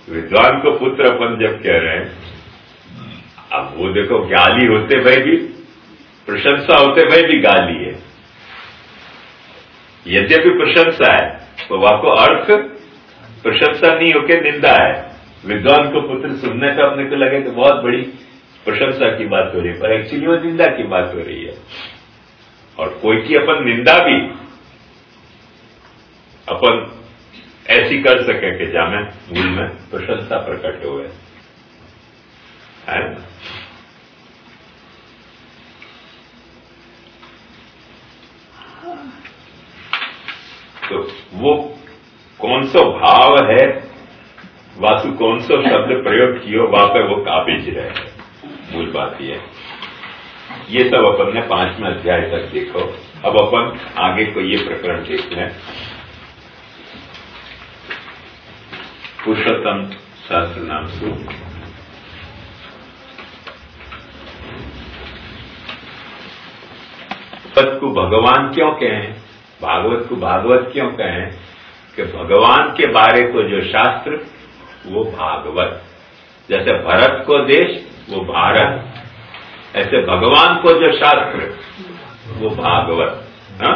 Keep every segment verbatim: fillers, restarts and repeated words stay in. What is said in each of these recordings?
विद्वान को पुत्र अपन जब कह रहे हैं, अब वो देखो गाली होते भाई भी, प्रशंसा होते भाई भी गाली है। यद्यपि प्रशंसा है तो वहां को अर्थ प्रशंसा नहीं होकर निंदा है। विद्वान को पुत्र सुनने से अपने को लगे कि बहुत बड़ी प्रशंसा की बात हो रही है, पर एक्चुअली वो निंदा की बात हो रही है। और कोई की अपन निंदा भी अपन ऐसी कर सके कि जामे मूल में प्रशंसा प्रकट हो है ना। तो वो कौन सा भाव है, वासु कौन सा शब्द प्रयोग किया, वहां पे वो काबिज रहे, मूल बात ये है। ये सब अपन ने पांचवें अध्याय तक देखो। अब अपन आगे को ये प्रकरण देख लें। पुरुषोत्तम सहस्त्र नाम सूत्र। भागवत को भगवान क्यों कहें, भागवत को भागवत क्यों कहें कि भगवान के बारे को जो शास्त्र वो भागवत, जैसे भरत को देश वो भारत, ऐसे भगवान को जो शास्त्र वो भागवत। हा?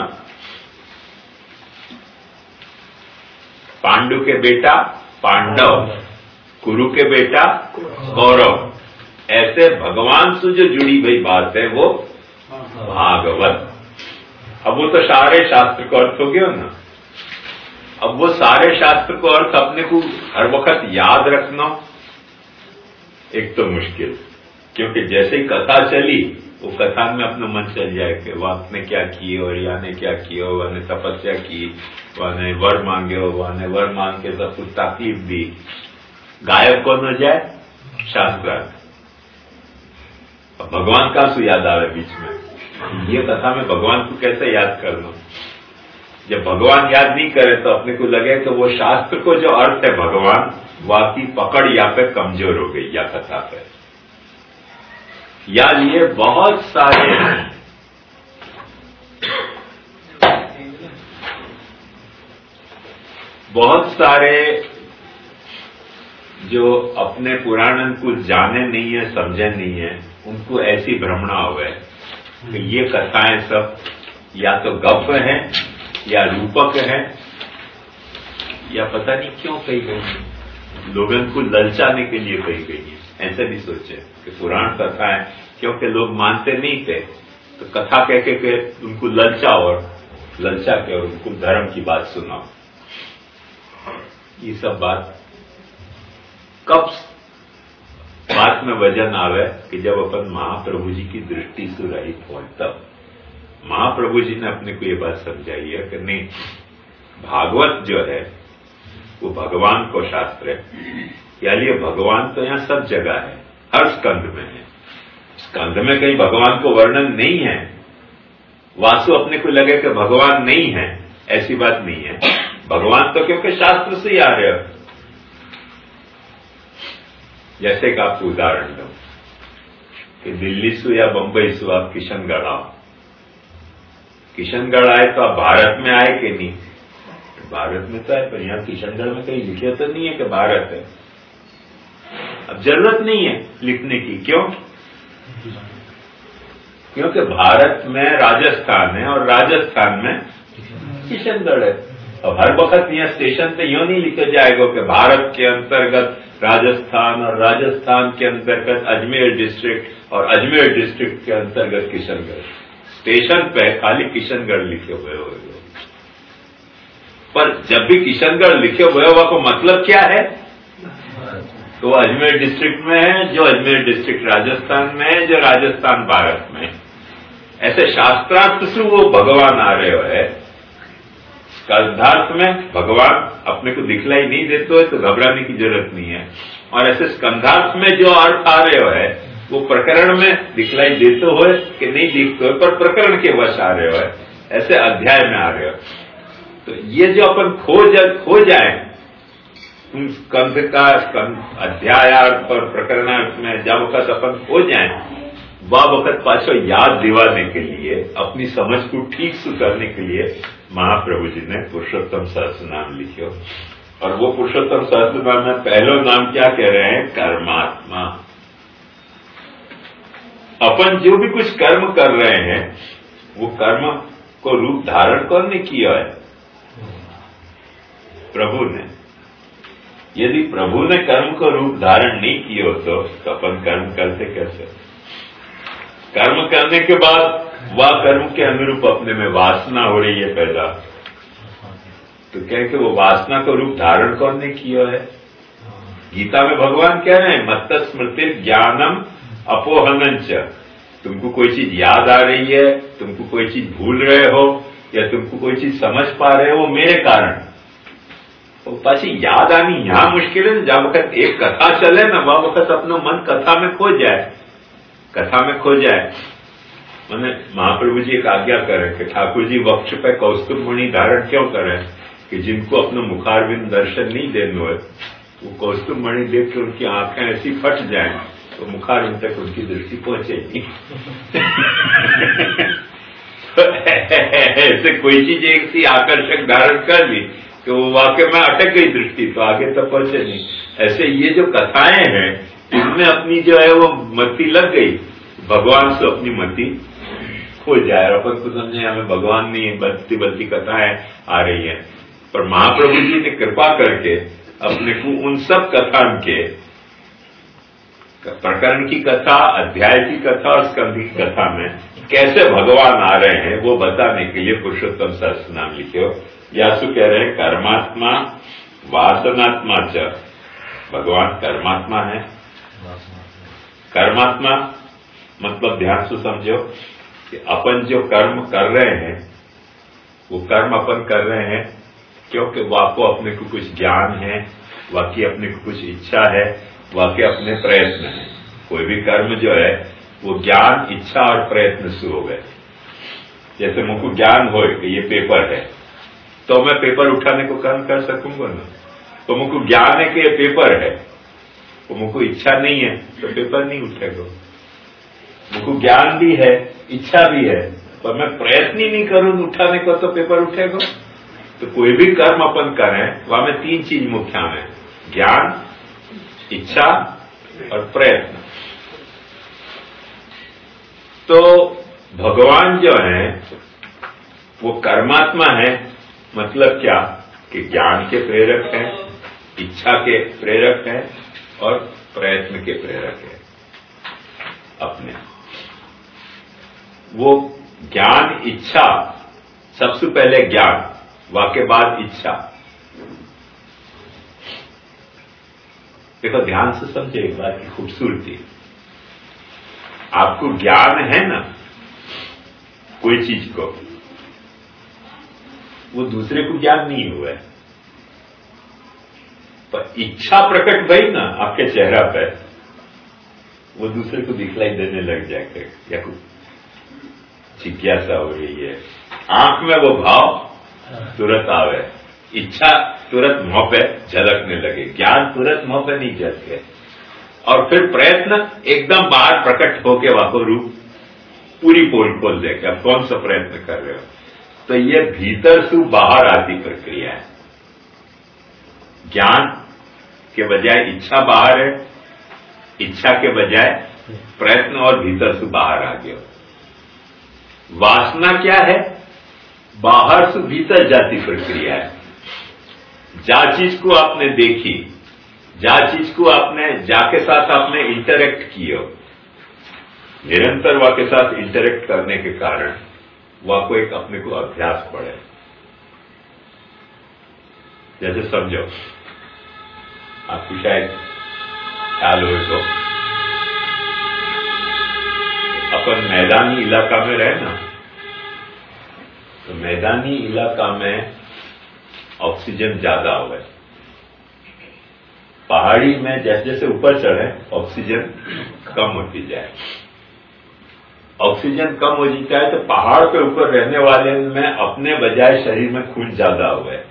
पांडु के बेटा पांडव, कुरु के बेटा कौरव, ऐसे भगवान से जो जुड़ी हुई बात है वो भागवत। अब वो तो सारे शास्त्र को अर्थ हो गया ना। अब वो सारे शास्त्र को अर्थ अपने को हर वक्त याद रखना एक तो मुश्किल, क्योंकि जैसे ही कथा चली वो कथा में अपना मन चल जाए कि वह ने क्या किए और या ने क्या किया, वह ने तपस्या की, वह ने वर मांगे, वह ने वर मांग के सब कुछ ताकीफ दी, गायब कौन हो जाए शास्त्र। अब भगवान कहां से याद आ रहा है बीच में, ये कथा में भगवान को कैसे याद करना। जब भगवान याद नहीं करे तो अपने को लगे कि वो शास्त्र को जो अर्थ है भगवान, वाकी पकड़ या पे कमजोर हो गई या कथा पे। या लिए बहुत सारे बहुत सारे जो अपने पुराण को जाने नहीं है, समझे नहीं है, उनको ऐसी भ्रमणा हुआ है कि ये कथाएं सब या तो गप हैं या रूपक है, या पता नहीं क्यों कही गई, लोगों को ललचाने के लिए कही गई है। ऐसे भी सोचे कि पुराण कथा है, क्योंकि लोग मानते नहीं थे तो कथा कह के, के उनको ललचा और ललचा के और उनको धर्म की बात सुनाओ। ये सब बात कब बात में वजन आवे कि जब अपन महाप्रभु जी की दृष्टि से रहित हो, तब महाप्रभु जी ने अपने को ये बात समझाई है कि नहीं, भागवत जो है वो भगवान को शास्त्र है। यानी भगवान तो यहां सब जगह है, हर स्कंध में है। स्कंध में कहीं भगवान को वर्णन नहीं है, वासु अपने को लगे कि भगवान नहीं है, ऐसी बात नहीं है। भगवान तो क्योंकि शास्त्र से ही आ रहे हो। जैसे कि आपको उदाहरण दो कि दिल्ली से या बंबई से आप किशनगढ़ आओ, किशनगढ़ आए तो आप भारत में आए कि नहीं, भारत में तो है, पर यहां किशनगढ़ में कहीं लिखे तो नहीं है कि भारत है। अब जरूरत नहीं है लिखने की, क्यों? क्योंकि भारत में राजस्थान है और राजस्थान में किशनगढ़ है। अब हर वक्त यहाँ स्टेशन पे यूं नहीं लिखा जाएगा कि भारत के अंतर्गत राजस्थान और राजस्थान के अंतर्गत अजमेर डिस्ट्रिक्ट और अजमेर डिस्ट्रिक्ट के अंतर्गत किशनगढ़। स्टेशन पे खाली किशनगढ़ लिखे हुए हो, पर जब भी किशनगढ़ लिखे हुए हुआ को मतलब क्या है, तो अजमेर डिस्ट्रिक्ट में है, जो अजमेर डिस्ट्रिक्ट राजस्थान में है, जो राजस्थान भारत में है। ऐसे शास्त्रार्थ से वो भगवान आ रहे हो। स्कंधार्थ में भगवान अपने को दिखलाई नहीं देते हो तो घबराने की जरूरत नहीं है, और ऐसे स्कंधार्थ में जो अर्थ आ रहे हो है वो प्रकरण में दिखलाई देते हो कि नहीं दिखते हो, पर प्रकरण के वश आ रहे हो, ऐसे अध्याय में आ रहे हो। तो ये जो अपन खो जा खो जाए स्कंध का स्कंध अध्यायार्थ और प्रकरणार्थ में जब वक्त अपन खो जाए, वह वक्त पाछो याद दिवाने के लिए, अपनी समझ को ठीक से करने के लिए महाप्रभु जी ने पुरुषोत्तम सहस्त्र नाम लिखो। और वो पुरुषोत्तम सहस्त्रनाम में पहला नाम क्या कह रहे हैं? कर्मात्मा। अपन जो भी कुछ कर्म कर रहे हैं वो कर्म को रूप धारण कौन ने किया है? प्रभु ने। यदि प्रभु ने कर्म को रूप धारण नहीं किया हो तो अपन कर्म करते कैसे? कर्म करने के बाद वह कर्म के अनुरूप अपने में वासना हो रही है पैदा, तो कह के वो वासना को रूप धारण कौन ने किया है? गीता में भगवान कह रहे हैं मत्त स्मृति ज्ञानम अपोहनंच। तुमको कोई चीज याद आ रही है, तुमको कोई चीज भूल रहे हो या तुमको कोई चीज समझ पा रहे हो, वो मेरे कारण। तो पाची याद आनी यहां मुश्किल है। जब वक्त एक कथा चले ना वह वक्त अपना मन कथा में खो जाए, कथा में खो जाए। मैंने महाप्रभु जी एक आज्ञा करें कि ठाकुर जी वक्ष पे कौस्तुभ मणि धारण क्यों करें कि जिनको अपना मुखारविंद दर्शन नहीं देने हो वो कौस्तुभ मणि देख के उनकी आंखें ऐसी फट जाएं तो मुखारविंद तक उनकी दृष्टि पहुंचेगी। तो ऐसे कोई चीज एक सी आकर्षक धारण कर ली कि वो वाकई में अटक गई दृष्टि, तो आगे तक पहुंचे नहीं। ऐसे ये जो कथाएं हैं इनमें अपनी जो है वो मति लग गई, भगवान से अपनी मति खो जाए। अपन को समझे हमें भगवान नहीं बनती बनती कथाएं आ रही है, पर महाप्रभु जी ने कृपा करके अपने को उन सब कथा के प्रकरण की कथा, अध्याय की कथा और स्कंध की कथा में कैसे भगवान आ रहे हैं वो बताने के लिए पुरुषोत्तम सहस्त्र नाम लिखे हो। यासु कह रहे हैं कर्मात्मा वासनात्मा च। भगवान कर्मात्मा है। कर्मात्मा मतलब ध्यान से समझो कि अपन जो कर्म कर रहे हैं वो कर्म अपन कर रहे हैं क्योंकि वाको अपने को कुछ ज्ञान है, वाकई अपने को कुछ इच्छा है, वाकई अपने प्रयत्न है। कोई भी कर्म जो है वो ज्ञान, इच्छा और प्रयत्न से हो गए। जैसे मुझको ज्ञान हो कि ये पेपर है तो मैं पेपर उठाने को कर्म कर सकूंगा ना। तो मुझको ज्ञान है कि ये पेपर है, तो मुझको इच्छा नहीं है तो पेपर नहीं उठेगा। मुझको ज्ञान भी है, इच्छा भी है, पर मैं प्रयत्न ही नहीं करूं उठाने को तो पेपर उठेगा। तो कोई भी कर्म अपन करें वहां में तीन चीज मुख्य है, ज्ञान, इच्छा और प्रयत्न। तो भगवान जो है वो कर्मात्मा है। मतलब क्या कि ज्ञान के प्रेरक है, इच्छा के प्रेरक है और प्रयत्न के प्रेरक है। अपने वो ज्ञान, इच्छा, सबसे पहले ज्ञान, वाके बाद इच्छा। देखो ध्यान से समझे एक बात की खूबसूरती। आपको ज्ञान है ना कोई चीज को, वो दूसरे को ज्ञान नहीं हुआ है, पर इच्छा प्रकट भई ना आपके चेहरा पे, वो दूसरे को दिखलाई देने लग जाएगा या कुछ जिज्ञासा हो रही है। आंख में वो भाव तुरंत आवे, इच्छा तुरंत मुंह पे झलकने लगे, ज्ञान तुरंत मुंह पे नहीं झलके, और फिर प्रयत्न एकदम बाहर प्रकट होके वाको रूप पूरी पोल खोल देगा। आप कौन सा प्रयत्न कर रहे हो? तो ये भीतर से बाहर आती प्रक्रिया है। ज्ञान के बजाय इच्छा बाहर है, इच्छा के बजाय प्रयत्न और भीतर से बाहर आ गया। वासना क्या है? बाहर से भीतर जाती प्रक्रिया है। जा चीज को आपने देखी, जा चीज को आपने जाके साथ आपने इंटरेक्ट किया, निरंतर वह के साथ इंटरेक्ट करने के कारण वह को एक अपने को अभ्यास पड़े। जैसे समझो, आपको शायद ख्याल हो तो अपन मैदानी इलाका में रहे ना, तो मैदानी इलाका में ऑक्सीजन ज्यादा हो गए। पहाड़ी में जैसे जैसे ऊपर चढ़े ऑक्सीजन कम होती जाए। ऑक्सीजन कम हो जाता है तो पहाड़ के ऊपर रहने वाले में अपने बजाय शरीर में खून ज्यादा हो गए,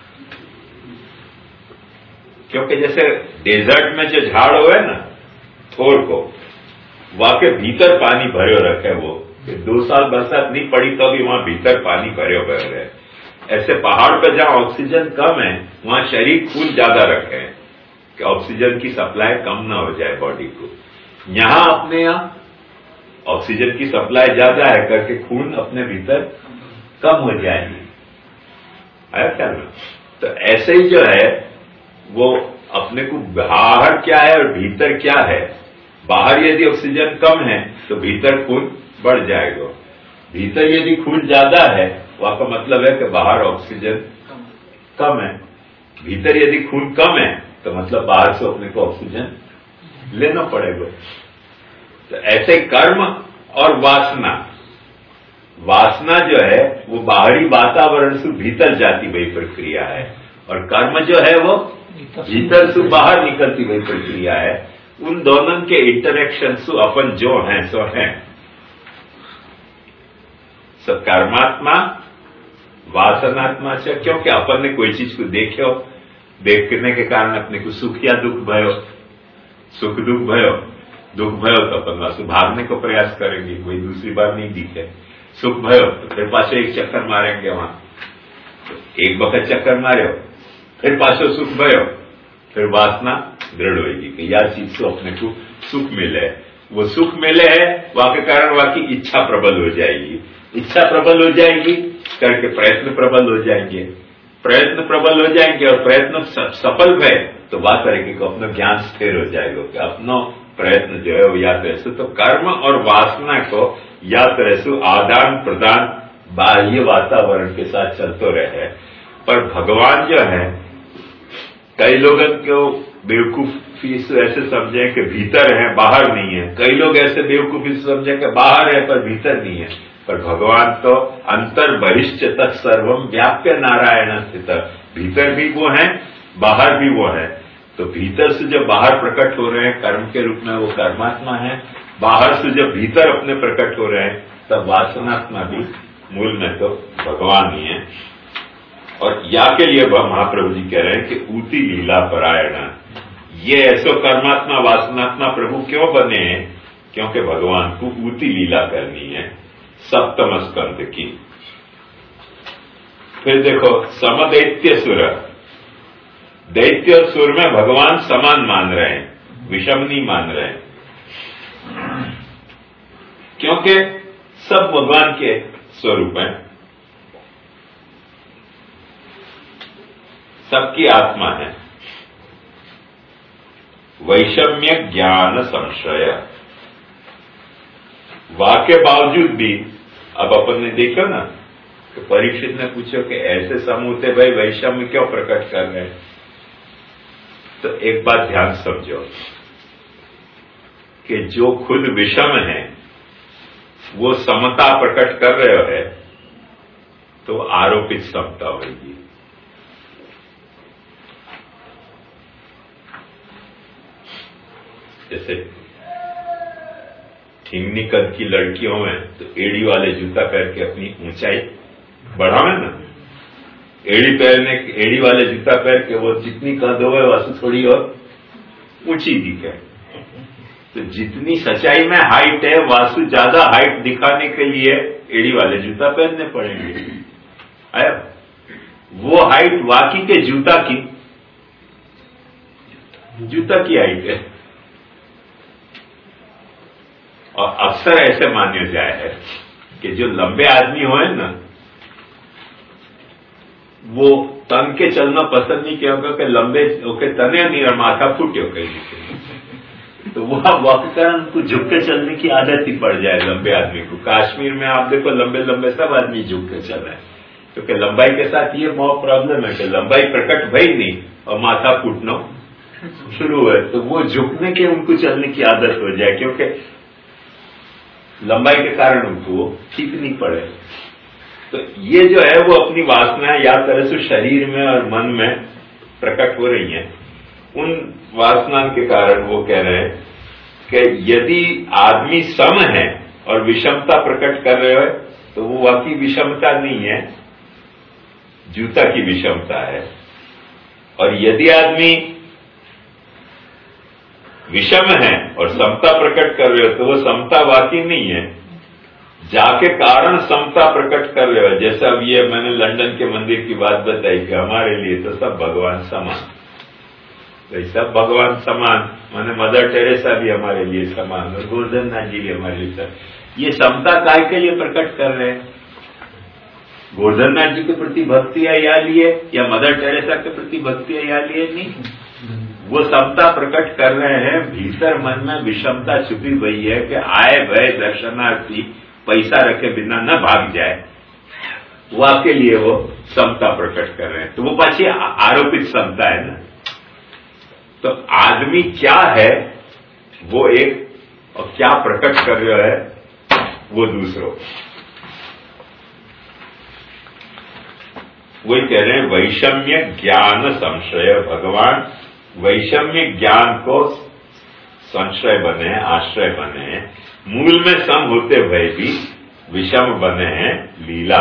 क्योंकि जैसे डेजर्ट में जो झाड़ हुए ना थोड़ को, वाके भीतर पानी भरे रखे, वो कि दो साल बरसात नहीं पड़ी तो भी वहां भीतर पानी भरे हुए रहे। ऐसे पहाड़ पर जहां ऑक्सीजन कम है वहां शरीर खून ज्यादा रखे कि ऑक्सीजन की सप्लाई कम ना हो जाए बॉडी को। यहां अपने यहां ऑक्सीजन की सप्लाई ज्यादा है करके खून अपने भीतर कम हो जाएगी। आया ख्याल में? तो ऐसे ही जो है वो अपने को बाहर क्या है और भीतर क्या है। बाहर यदि ऑक्सीजन कम है तो भीतर खून बढ़ जाएगा, भीतर यदि खून ज्यादा है वहां का मतलब है कि बाहर ऑक्सीजन कम है। भीतर यदि खून कम है तो मतलब बाहर से अपने को ऑक्सीजन लेना पड़ेगा। तो ऐसे कर्म और वासना, वासना जो है वो बाहरी वातावरण से भीतर जाती हुई प्रक्रिया है और कर्म जो है वो भीतर से बाहर निकलती हुई प्रक्रिया है। उन दोनों के इंटरेक्शन से अपन जो हैं सो हैं। सो कर्मात्मा वासनात्मा से, क्योंकि अपन ने कोई चीज को देखो, देखने के कारण अपने को सुख या दुख भयो, सुख दुख भयो, दुख भयो तो अपन वहां से भागने को प्रयास करेंगे, कोई दूसरी बार नहीं दिखे। सुख भयो तो फिर पाछो एक चक्कर मारेंगे वहां, तो एक वक्त चक्कर मारो फिर पाछो सुख भयो, फिर वासना दृढ़ होगी कि यार चीज से अपने को सुख मिले। वो सुख मिले है वहां के कारण वहां की इच्छा प्रबल हो जाएगी, इच्छा प्रबल हो जाएगी करके प्रयत्न प्रबल हो जाएंगे, प्रयत्न प्रबल हो जाएंगे और प्रयत्न सफल भय तो बात करेंगे कि अपना ज्ञान स्थिर हो जाएगा कि अपना प्रयत्न जो है वो या तो ऐसे। तो कर्म और वासना को या तो ऐसे आदान प्रदान बाह्य वातावरण के साथ चलते रहे। पर भगवान जो है, कई लोगों को बेवकूफी से ऐसे समझे कि भीतर है बाहर नहीं है, कई लोग ऐसे बेवकूफी से समझे कि बाहर है पर भीतर नहीं है। पर भगवान तो अंतर बहिश्च तत्सर्वम व्याप्य नारायण स्थित, भीतर भी वो है बाहर भी वो है। तो भीतर से जब बाहर प्रकट हो रहे हैं कर्म के रूप में वो कर्मात्मा है, बाहर से जब भीतर अपने प्रकट हो रहे हैं तब वासनात्मा भी मूल में तो भगवान ही है। और या के लिए वह महाप्रभु जी कह रहे हैं कि ऊती लीला परायण, ये ऐसो कर्मात्मा वासनात्मा प्रभु क्यों बने हैं? क्योंकि भगवान को ऊती लीला करनी है सप्तम स्कंद की। फिर देखो समदैत्य सुर, दैत्य और सुर में भगवान समान मान रहे हैं, विषम नहीं मान रहे हैं, क्योंकि सब भगवान के स्वरूप हैं, सबकी आत्मा है। वैषम्य ज्ञान संशय, वाक्य बावजूद भी अब अपन ने देखा ना कि परीक्षित ने पूछो कि ऐसे समूह भाई वैषम्य क्यों प्रकट कर रहे हैं? तो एक बात ध्यान समझो कि जो खुद विषम है वो समता प्रकट कर रहे हो है तो आरोपित समता होगी। जैसे ठिंगनी कद की लड़कियों में तो एड़ी वाले जूता पहन के अपनी ऊंचाई बढ़ावे ना, एड़ी पहनने एड़ी वाले जूता पहन के वो जितनी कद हो वासु थोड़ी और ऊंची दिखे। तो जितनी सच्चाई में हाइट है वासु ज्यादा हाइट दिखाने के लिए एड़ी वाले जूता पहनने पड़ेंगे। आया वो हाइट वाकई के जूता की जूता की हाइट है। और अक्सर ऐसे मान्य जाए है कि जो लंबे आदमी हो ना वो तन के चलना पसंद नहीं किया होगा कि लंबे होके तने नहीं और माथा फूटे हो कहीं, तो वह वक्त उनको झुक के चलने की आदत ही पड़ जाए लंबे आदमी को। कश्मीर में आप देखो लंबे लंबे सब आदमी झुक के चल रहे हैं, क्योंकि तो लंबाई के साथ ये बहुत प्रॉब्लम है कि लंबाई प्रकट भई नहीं और माथा फूटना शुरू है, तो वो झुकने के उनको चलने की आदत हो जाए, क्योंकि लंबाई के कारण उनको ठीक नहीं पड़े। तो ये जो है वो अपनी वासना या तरह से शरीर में और मन में प्रकट हो रही हैं। उन वासना के कारण वो कह रहे हैं कि यदि आदमी सम है और विषमता प्रकट कर रहे हो तो वो वाकई विषमता नहीं है, जूता की विषमता है। और यदि आदमी विषम है और समता प्रकट कर रहे हो तो वो समता वाकई नहीं है, जाके कारण समता प्रकट कर रहे हो। जैसे अब ये मैंने लंदन के मंदिर की बात बताई कि हमारे लिए तो सब भगवान समान, तो सब भगवान समान, माने मदर टेरेसा भी हमारे लिए समान और गोवर्धन नाथ जी भी हमारे लिए समान। ये समता काय के लिए प्रकट कर रहे हैं? गोवर्धन नाथ जी के प्रति भक्ति है या लिए, या मदर टेरेसा के प्रति भक्ति है या लिए? नहीं, वो समता प्रकट कर रहे हैं। भीतर मन में विषमता छुपी हुई है कि आए भय दर्शनार्थी पैसा रखे बिना न भाग जाए, वह के लिए वो समता प्रकट कर रहे हैं। तो वो पाछी आरोपित समता है ना। तो आदमी क्या है वो एक, और क्या प्रकट कर रहा है वो दूसरों। वही कह रहे हैं वैषम्य ज्ञान संशय। भगवान वैषम्य ज्ञान को संशय बने, आश्रय बने, मूल में सम होते हुए भी विषम बने हैं लीला।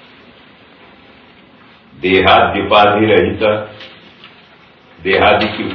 देहाद्युपाधि रहित, देहादि की